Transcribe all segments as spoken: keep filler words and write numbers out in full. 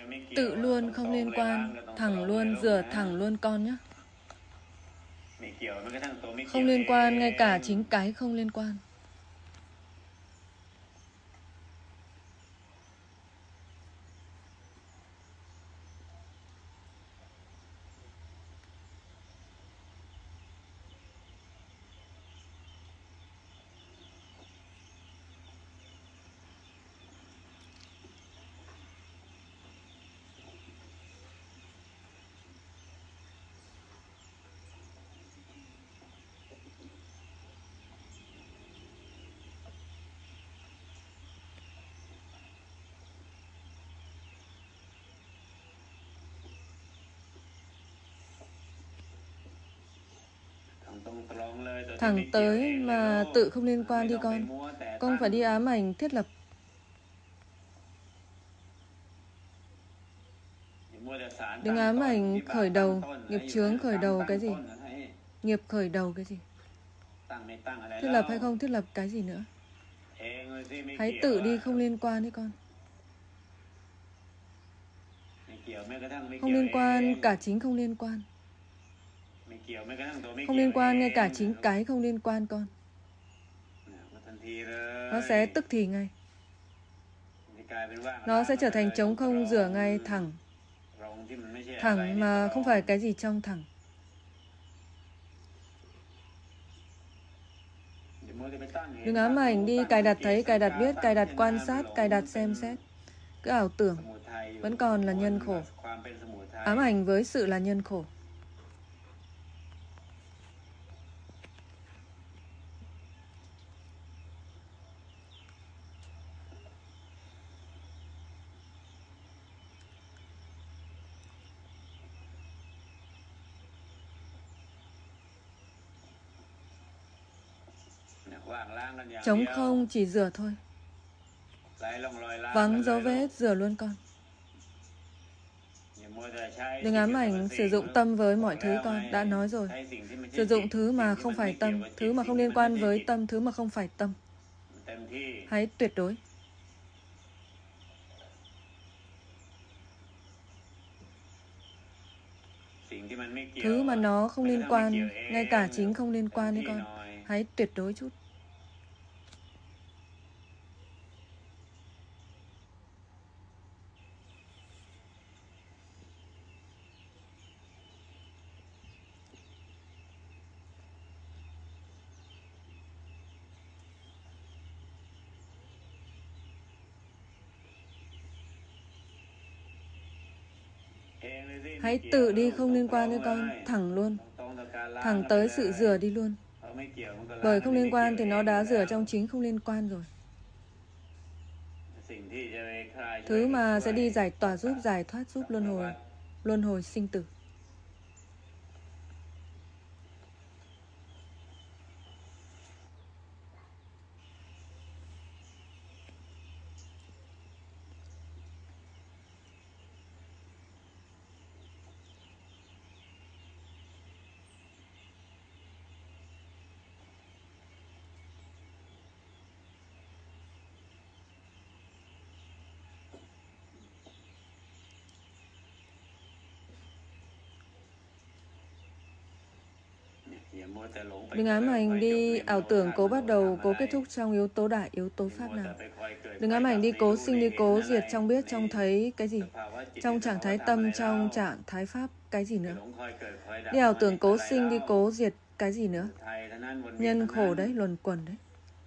Tự luôn không liên quan, thẳng luôn, rửa thẳng luôn con nhé. Không liên quan, ngay cả chính cái không liên quan. Thẳng tới mà tự không liên quan đi con. Con phải đi ám ảnh thiết lập. Đừng ám ảnh khởi đầu, nghiệp chướng khởi đầu cái gì? Nghiệp khởi đầu cái gì? Thiết lập hay không thiết lập cái gì nữa? Hãy tự đi không liên quan đi con. Không liên quan, cả chính không liên quan. Không liên quan, ngay cả chính cái không liên quan con. Nó sẽ tức thì ngay. Nó sẽ trở thành trống không, rửa ngay, thẳng. Thẳng mà không phải cái gì trong thẳng. Đừng ám ảnh đi cài đặt thấy, cài đặt biết, cài đặt quan sát, cài đặt xem xét. Cứ ảo tưởng vẫn còn là nhân khổ. Ám ảnh với sự là nhân khổ. Trống không chỉ rửa thôi. Vắng dấu vết rửa luôn con. Đừng ám ảnh sử dụng tâm với mọi thứ con. Đã nói rồi. Sử dụng thứ mà không phải tâm, thứ mà không liên quan với tâm, thứ mà không phải tâm. Hãy tuyệt đối. Thứ mà nó không liên quan, ngay cả chính không liên quan đấy con. Hãy tuyệt đối chút. Hãy tự đi không liên quan với con, thẳng luôn. Thẳng tới sự rửa đi luôn. Bởi không liên quan thì nó đã rửa trong chính không liên quan rồi. Thứ mà sẽ đi giải tỏa giúp, giải thoát giúp luân hồi. Luân hồi sinh tử. Đừng ám ảnh đi ảo tưởng cố bắt đầu, cố kết thúc trong yếu tố đại, yếu tố pháp nào. Đừng ám ảnh đi cố sinh, đi cố diệt trong biết, trong thấy cái gì. Trong trạng thái tâm, trong trạng thái pháp cái gì nữa. Đi ảo tưởng cố sinh, đi cố diệt cái gì nữa. Nhân khổ đấy, luẩn quẩn đấy.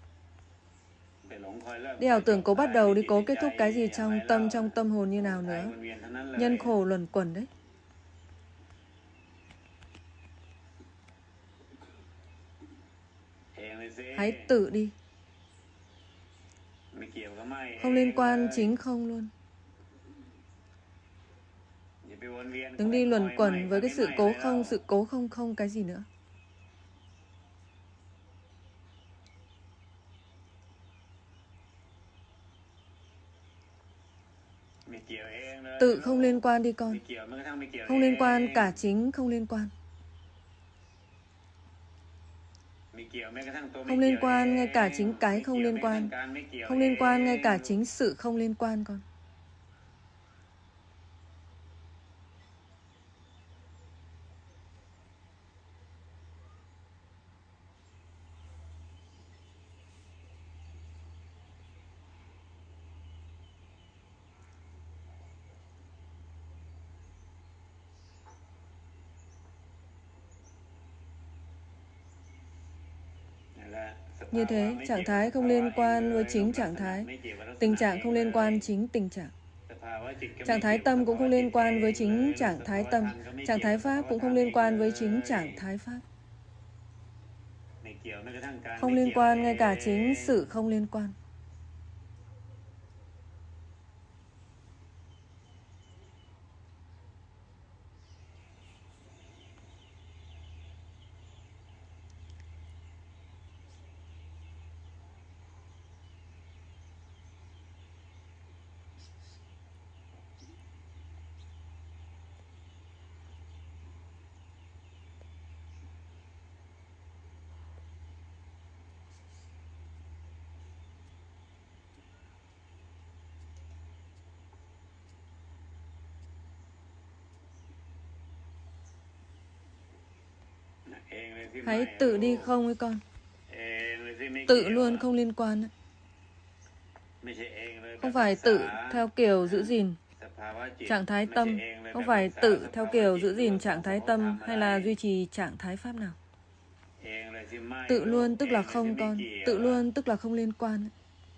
Đi ảo tưởng cố bắt đầu, đi cố kết thúc cái gì trong tâm, trong tâm hồn như nào nữa. Nhân khổ luẩn quẩn đấy. Hãy tự đi. Không liên quan, chính không luôn. Đừng đi luẩn quẩn với cái sự cố không, sự cố không không cái gì nữa. Tự không liên quan đi con. Không liên quan, cả chính không liên quan. Không liên quan, ngay cả chính cái không liên quan. Không liên quan, ngay cả chính sự không liên quan con. Như thế, trạng thái không liên quan với chính trạng thái, tình trạng không liên quan chính tình trạng. Trạng thái tâm cũng không liên quan với chính trạng thái tâm, trạng thái pháp cũng không liên quan với chính trạng thái pháp. Không liên quan ngay cả chính sự không liên quan. Hãy tự đi không với con. Tự luôn không liên quan. Không phải tự theo kiểu giữ gìn trạng thái tâm, không phải tự theo kiểu giữ gìn trạng thái tâm hay là duy trì trạng thái pháp nào. Tự luôn tức là không con, tự luôn tức là không liên quan.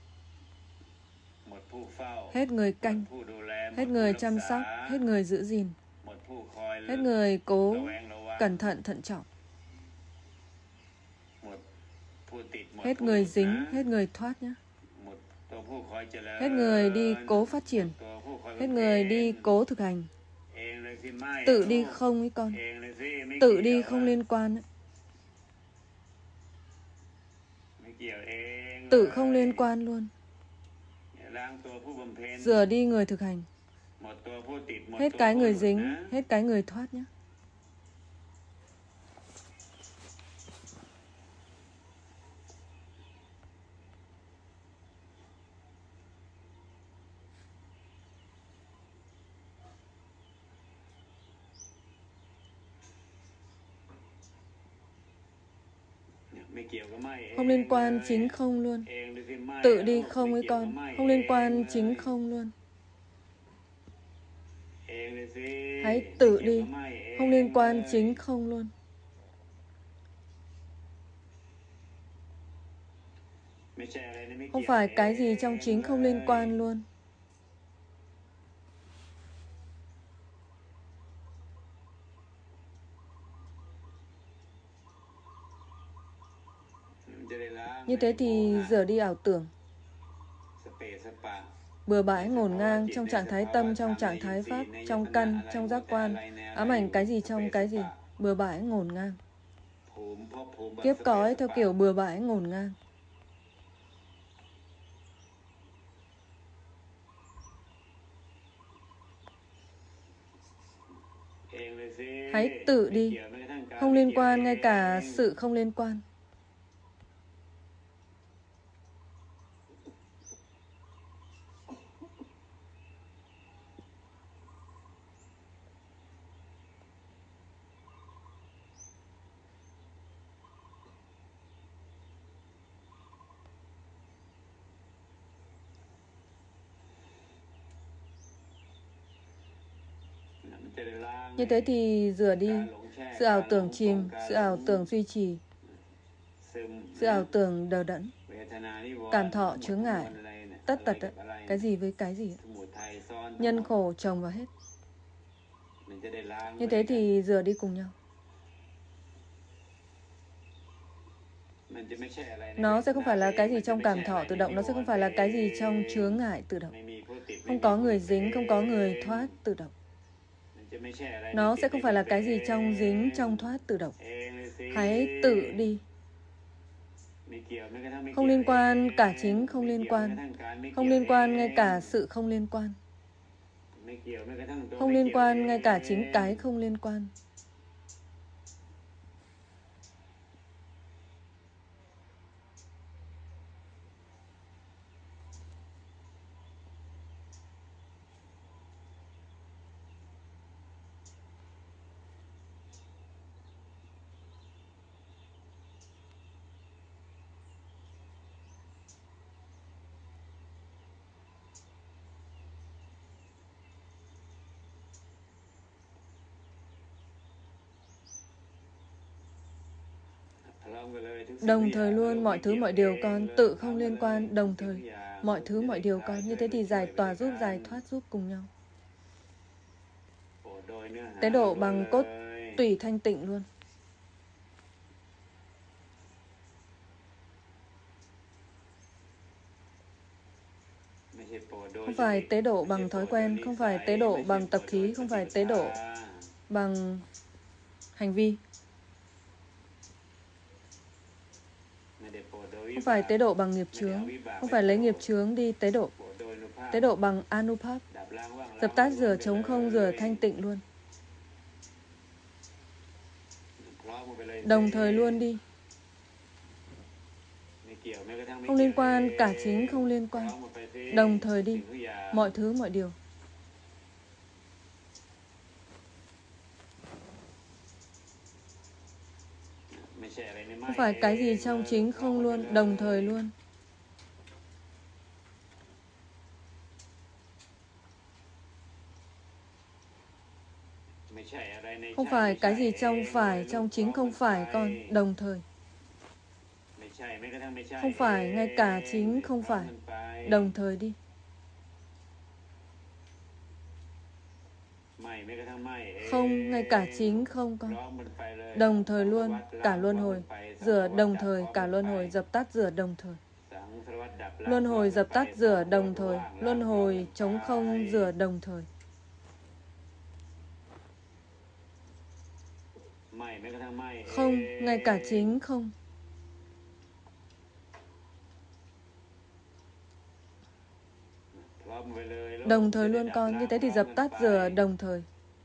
Hết người canh, hết người chăm sóc, hết người giữ gìn, hết người cố cẩn thận thận trọng, hết người dính, hết người thoát nhé. Hết người đi cố phát triển, hết người đi cố thực hành. Tự đi không với con, tự đi không liên quan. Tự không liên quan luôn. Rửa đi người thực hành, hết cái người dính, hết cái người thoát nhé. Không liên quan chính không luôn. Tự đi không với con, không liên quan chính không luôn. Hãy tự đi, không liên quan chính không luôn. Không phải cái gì trong chính không liên quan luôn. Như thế thì rửa đi ảo tưởng, bừa bãi ngổn ngang trong trạng thái tâm, trong trạng thái pháp, trong căn, trong giác quan, ám ảnh cái gì trong cái gì, bừa bãi ngổn ngang. Kiếp cõi theo kiểu bừa bãi ngổn ngang. Hãy tự đi, không liên quan ngay cả sự không liên quan. Như thế thì rửa đi sự ảo tưởng chìm, sự ảo tưởng duy trì, sự ảo tưởng đờ đẫn, cảm thọ chướng ngại, tất tật ấy. Cái gì với cái gì ấy. Nhân khổ chồng vào hết. Như thế thì rửa đi cùng nhau. Nó sẽ không phải là cái gì trong cảm thọ tự động, nó sẽ không phải là cái gì trong chướng ngại tự động. Không có người dính, không có người thoát tự động. Nó sẽ không phải là cái gì trong dính, trong thoát tự động. Hãy tự đi. Không liên quan cả chính không liên quan. Không liên quan ngay cả sự không liên quan. Không liên quan ngay cả chính cái không liên quan. Đồng thời luôn mọi thứ mọi điều con, tự không liên quan, đồng thời mọi thứ mọi điều con. Như thế thì giải tỏa giúp, giải thoát giúp cùng nhau. Tế độ bằng cốt tủy thanh tịnh luôn. Không phải tế độ bằng thói quen, không phải tế độ bằng tập khí, không phải tế độ bằng hành vi. Không phải tế độ bằng nghiệp chướng, không phải lấy nghiệp chướng đi tế độ. Tế độ bằng Anupap, dập tắt rửa trống không, rửa thanh tịnh luôn. Đồng thời luôn đi. Không liên quan, cả chính không liên quan. Đồng thời đi, mọi thứ mọi điều. Không phải cái gì trong chính không luôn, đồng thời luôn. Không phải cái gì trong phải, trong chính không phải con, đồng thời. Không phải, ngay cả chính không phải, đồng thời đi. Không, ngay cả chính không con. Đồng thời luôn, cả luân hồi. Rửa đồng thời, cả luân hồi, dập tắt rửa đồng thời. Luân hồi dập tắt rửa đồng thời. Luân hồi trống không rửa đồng thời. Không, ngay cả chính không. Đồng thời luôn con, như thế thì dập tắt rửa đồng thời.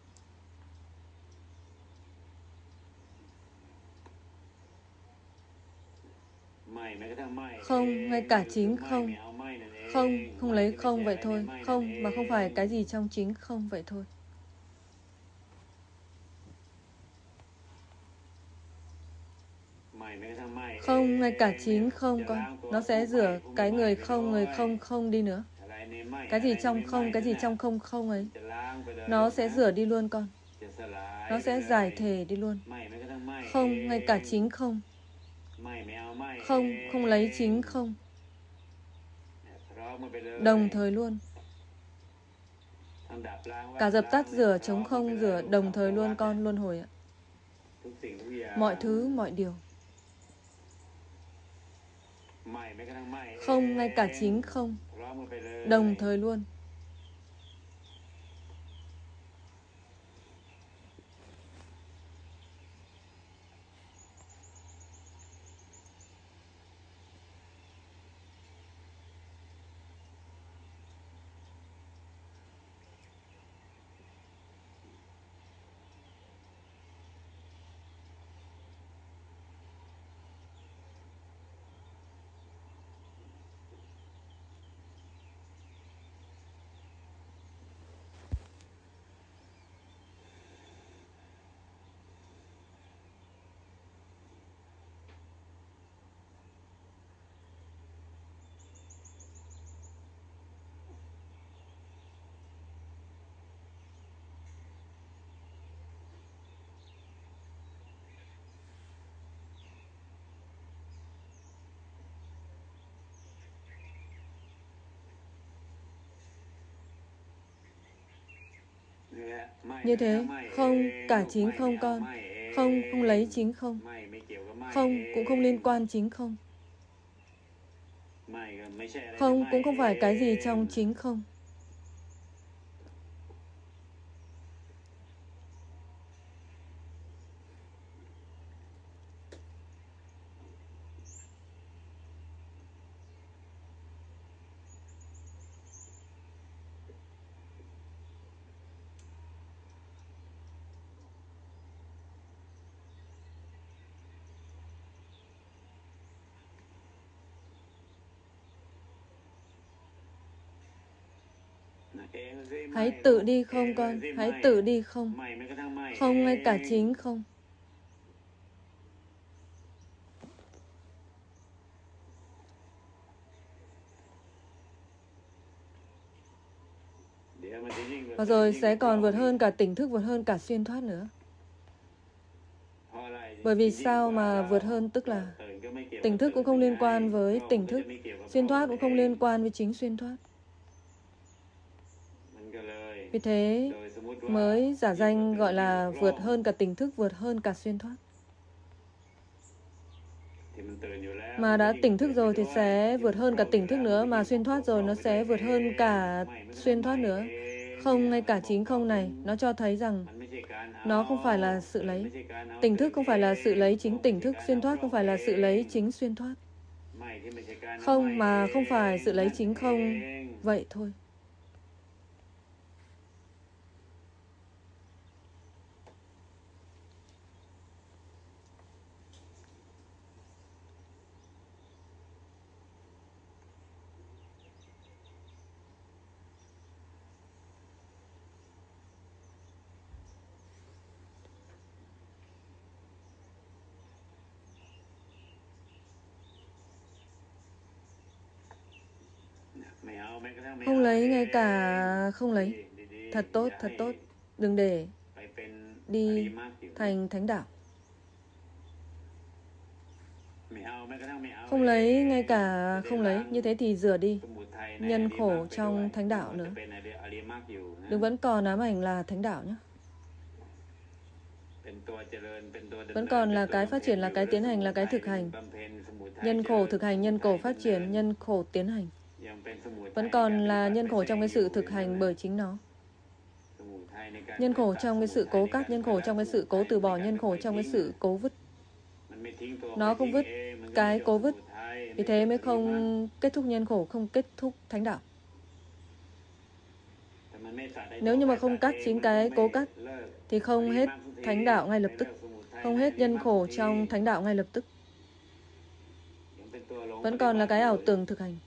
Không, ngay cả chính không. Không, không lấy không vậy thôi. Không, mà không phải cái gì trong chính không vậy thôi. Không, ngay cả chính không con. Nó sẽ rửa cái người không, người không không đi nữa. Cái gì trong không, cái gì trong không không ấy. Nó sẽ rửa đi luôn con. Nó sẽ giải thể đi luôn. Không, ngay cả chính không. Không, không lấy chính không. Đồng thời luôn. Cả dập tắt rửa trống không rửa đồng thời luôn con luân hồi ạ. Mọi thứ, mọi điều. Không, ngay cả chính không. Đồng thời luôn. Như thế, không, cả chính không con. Không, không lấy chính không. Không, cũng không liên quan chính không. Không, cũng không phải cái gì trong chính không. Hãy tự đi không con, hãy tự đi không. Không, ngay cả chính không. Và rồi sẽ còn vượt hơn cả tỉnh thức, vượt hơn cả xuyên thoát nữa. Bởi vì sao mà vượt hơn, tức là tỉnh thức cũng không liên quan với tỉnh thức, xuyên thoát cũng không liên quan với chính xuyên thoát. Vì thế mới giả danh gọi là vượt hơn cả tỉnh thức, vượt hơn cả xuyên thoát. Mà đã tỉnh thức rồi thì sẽ vượt hơn cả tỉnh thức nữa, mà xuyên thoát rồi nó sẽ vượt hơn cả xuyên thoát nữa. Không, ngay cả chính không này, nó cho thấy rằng nó không phải là sự lấy. Tỉnh thức không phải là sự lấy chính tỉnh thức, xuyên thoát không phải là sự lấy chính xuyên thoát. Không mà không phải sự lấy chính không, vậy thôi. Không lấy, ngay cả không lấy. Thật tốt, thật tốt. Đừng để đi thành thánh đạo. Không lấy, ngay cả không lấy. Như thế thì rửa đi nhân khổ trong thánh đạo nữa. Đừng vẫn còn ám ảnh là thánh đạo nhé. Vẫn còn là cái phát triển, là cái tiến hành, là cái thực hành. Nhân khổ thực hành, nhân khổ phát triển, nhân khổ tiến hành. Vẫn còn là nhân khổ trong cái sự thực hành bởi chính nó. Nhân khổ trong cái sự cố cắt, nhân khổ trong cái sự cố từ bỏ, nhân khổ trong cái sự cố vứt. Nó không vứt cái cố vứt. Vì thế mới không kết thúc nhân khổ, không kết thúc thánh đạo. Nếu như mà không cắt chính cái cố cắt thì không hết thánh đạo ngay lập tức, không hết nhân khổ trong thánh đạo ngay lập tức. Vẫn còn là cái ảo tưởng thực hành.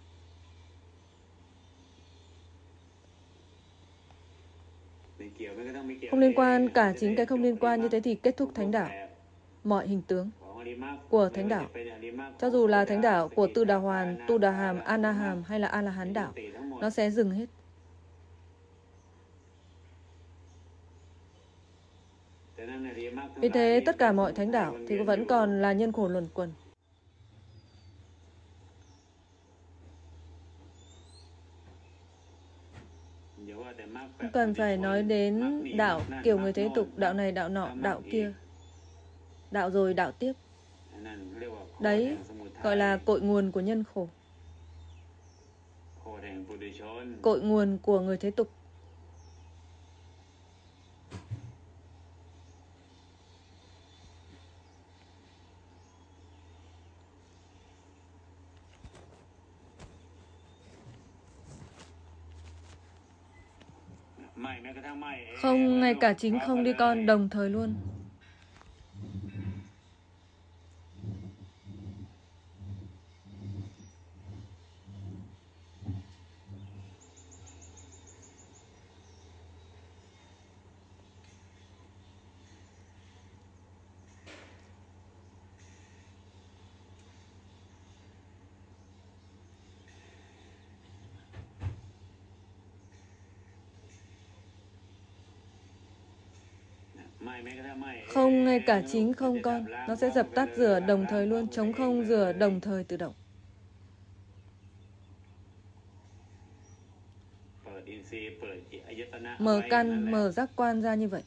Không liên quan cả chính cái không liên quan, như thế thì kết thúc thánh đạo. Mọi hình tướng của thánh đạo, cho dù là thánh đạo của Tư Đà Hoàn, Tu Đà Hàm, Ana Hàm hay là A-la-hán đạo, nó sẽ dừng hết. Vì thế tất cả mọi thánh đạo thì vẫn còn là nhân khổ luẩn quẩn. Không cần phải nói đến đạo kiểu người thế tục, đạo này, đạo nọ, đạo kia. Đạo rồi đạo tiếp. Đấy gọi là cội nguồn của nhân khổ, cội nguồn của người thế tục. Không, ngay cả chính không đi con đồng thời luôn. Không, ngay cả chính không con, nó sẽ dập tắt rửa đồng thời luôn, chống không rửa đồng thời tự động. Mở căn, mở giác quan ra như vậy.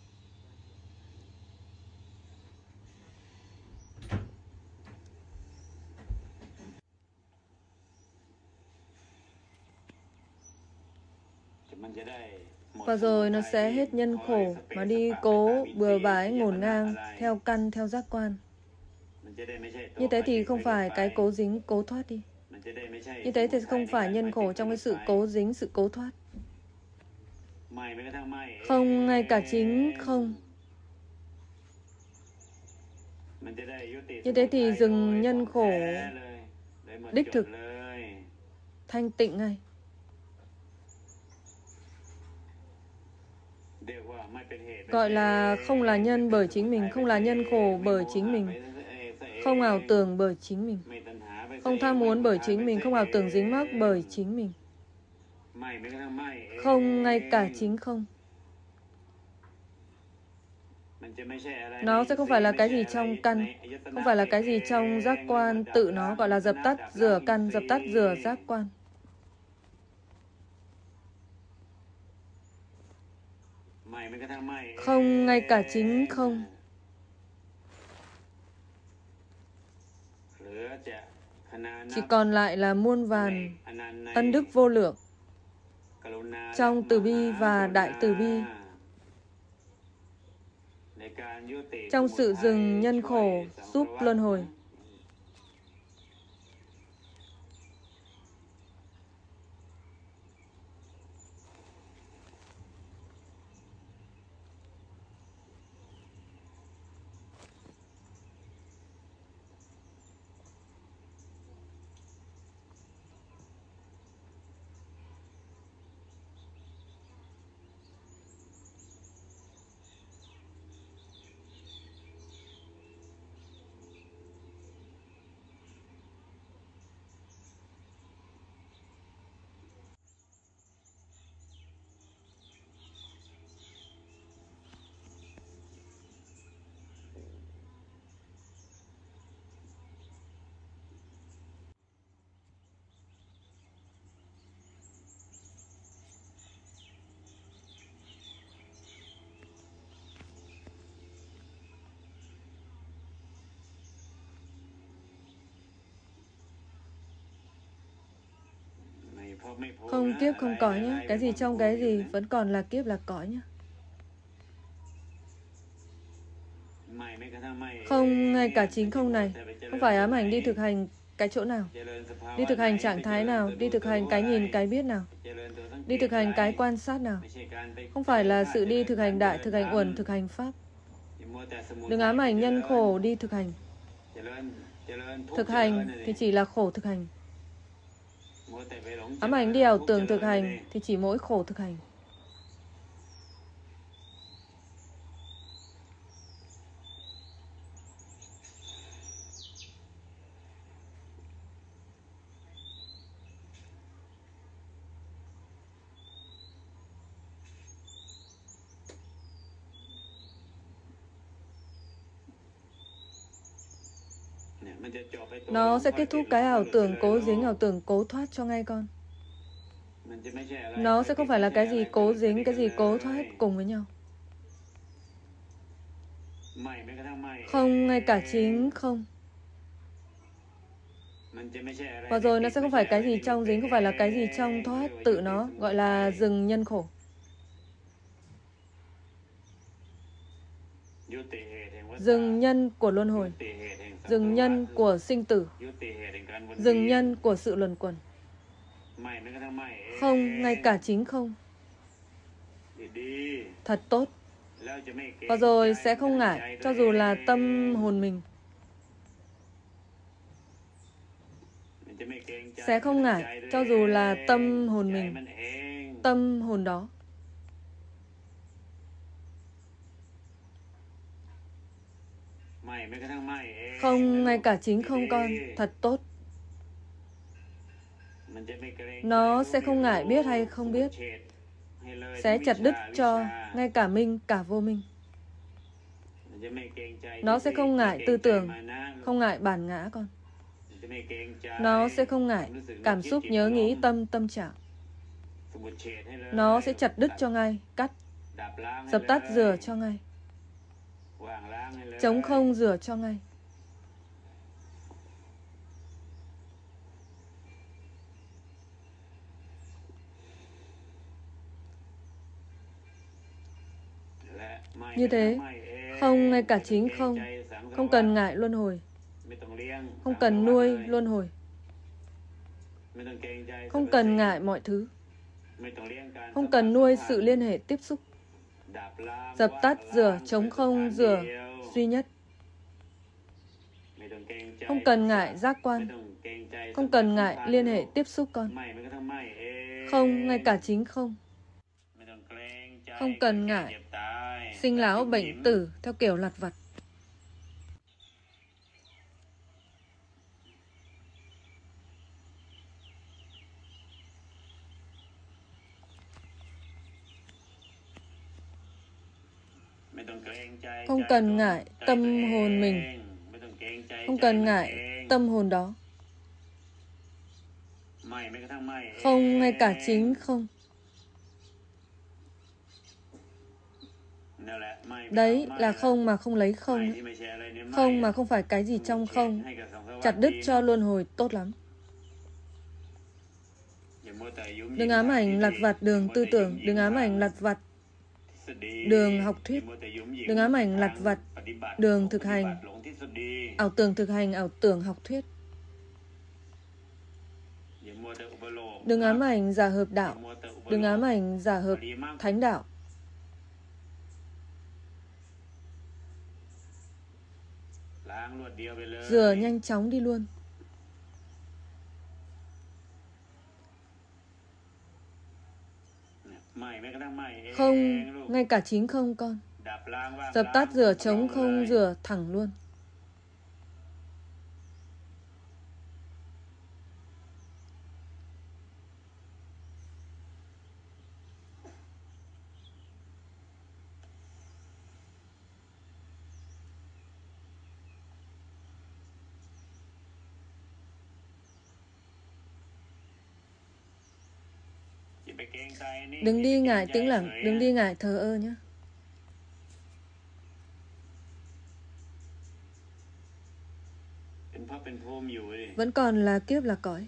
Và rồi nó sẽ hết nhân khổ mà đi cố bừa bãi ngổn ngang theo căn, theo giác quan. Như thế thì không phải cái cố dính, cố thoát đi. Như thế thì không phải nhân khổ trong cái sự cố dính, sự cố thoát. Không, ngay cả chính không. Như thế thì dừng nhân khổ đích thực, thanh tịnh ngay. Gọi là không là nhân bởi chính mình, không là nhân khổ bởi chính mình, không ảo tưởng bởi chính mình, không tham muốn bởi chính mình, không ảo tưởng dính mắc bởi chính mình. Không, ngay cả chính không. Nó sẽ không phải là cái gì trong căn, không phải là cái gì trong giác quan tự nó, gọi là dập tắt, rửa căn, dập tắt, rửa giác quan. Không, ngay cả chính không. Chỉ còn lại là muôn vàn ân đức vô lượng trong từ bi và đại từ bi, trong sự dừng nhân khổ giúp luân hồi. Không kiếp không cõi nhé. Cái gì trong cái gì vẫn còn là kiếp là cõi nhé. Không, ngay cả chính không này. Không phải ám ảnh đi thực hành cái chỗ nào, đi thực hành trạng thái nào, đi thực hành cái nhìn cái biết nào, đi thực hành cái quan sát nào. Không phải là sự đi thực hành đại, thực hành uẩn, thực hành pháp. Đừng ám ảnh nhân khổ đi thực hành. Thực hành thì chỉ là khổ thực hành. Ám ảnh đi ảo tưởng thực hành thì chỉ mỗi khổ thực hành. Nó sẽ kết thúc cái ảo tưởng cố dính, ảo tưởng cố thoát cho ngay con. Nó sẽ không phải là cái gì cố dính, cái gì cố thoát cùng với nhau. Không, ngay cả chính không. Và rồi nó sẽ không phải cái gì trong dính, không phải là cái gì trong thoát tự nó, gọi là dừng nhân khổ. Dừng nhân của luân hồi, dừng nhân của sinh tử, dừng nhân của sự luẩn quẩn. Không, ngay cả chính không. Thật tốt. Và rồi sẽ không ngại, cho dù là tâm hồn mình. Sẽ không ngại, cho dù là tâm hồn mình, tâm hồn đó. Không, ngay cả chính không con. Thật tốt. Nó sẽ không ngại biết hay không biết, sẽ chặt đứt cho ngay cả minh cả vô minh. Nó sẽ không ngại tư tưởng, không ngại bản ngã con. Nó sẽ không ngại cảm xúc nhớ nghĩ tâm tâm trạng. Nó sẽ chặt đứt cho ngay, cắt, dập tắt rửa cho ngay, trống không rửa cho ngay. Như thế, không, ngay cả chính không, không cần ngại luân hồi, không cần nuôi luân hồi, không cần ngại mọi thứ, không cần nuôi sự liên hệ tiếp xúc, dập tắt rửa, trống không rửa, duy nhất. Không cần ngại giác quan, không cần ngại liên hệ tiếp xúc con. Không, ngay cả chính không. Không cần ngại sinh lão bệnh tử theo kiểu lặt vặt. Không cần ngại tâm hồn mình, không cần ngại tâm hồn đó. Không ngay cả chính không. Đấy là không mà không lấy không. Không mà không phải cái gì trong không. Chặt đứt cho luân hồi tốt lắm. Đừng ám ảnh lặt vặt đường tư tưởng, đừng ám ảnh lặt vặt đường học thuyết, đừng ám ảnh lặt vặt đường thực hành, ảo tưởng thực hành, ảo tưởng học thuyết. Đừng ám ảnh giả hợp đạo, đừng ám ảnh giả hợp thánh đạo. Rửa nhanh chóng đi luôn. Không, ngay cả chính không con. Dập tắt rửa trống không rửa thẳng luôn. Đừng đi ngại tĩnh lặng, đừng đi ngại thờ ơ nhé. Vẫn còn là kiếp là cõi.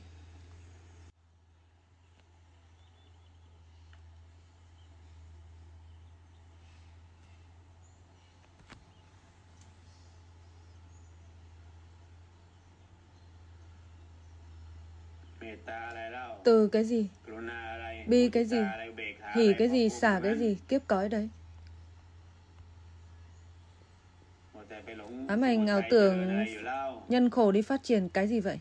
Từ cái gì? Bi cái gì? Hỉ cái gì? Xả cái gì? Kiếp cõi đấy. Ám ảnh ảo tưởng nhân khổ đi phát triển cái gì vậy?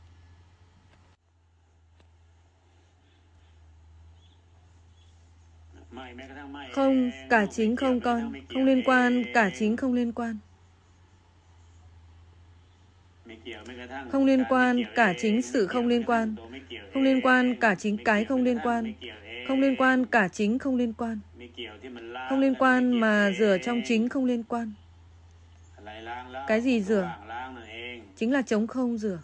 Không, cả chính không con. Không liên quan, cả chính không liên quan. Không liên quan, cả chính sự không liên quan. Không liên quan, cả chính cái không liên quan. Không liên quan, cả chính không liên quan. Không liên quan mà rửa trong chính không liên quan. Cái gì rửa? Chính là trống không rửa.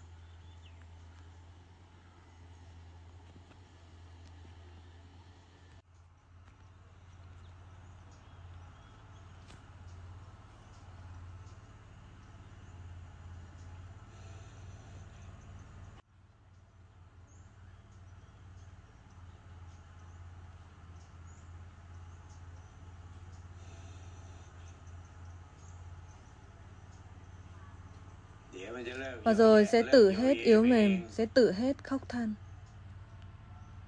Và rồi sẽ tự hết yếu mềm, sẽ tự hết khóc than.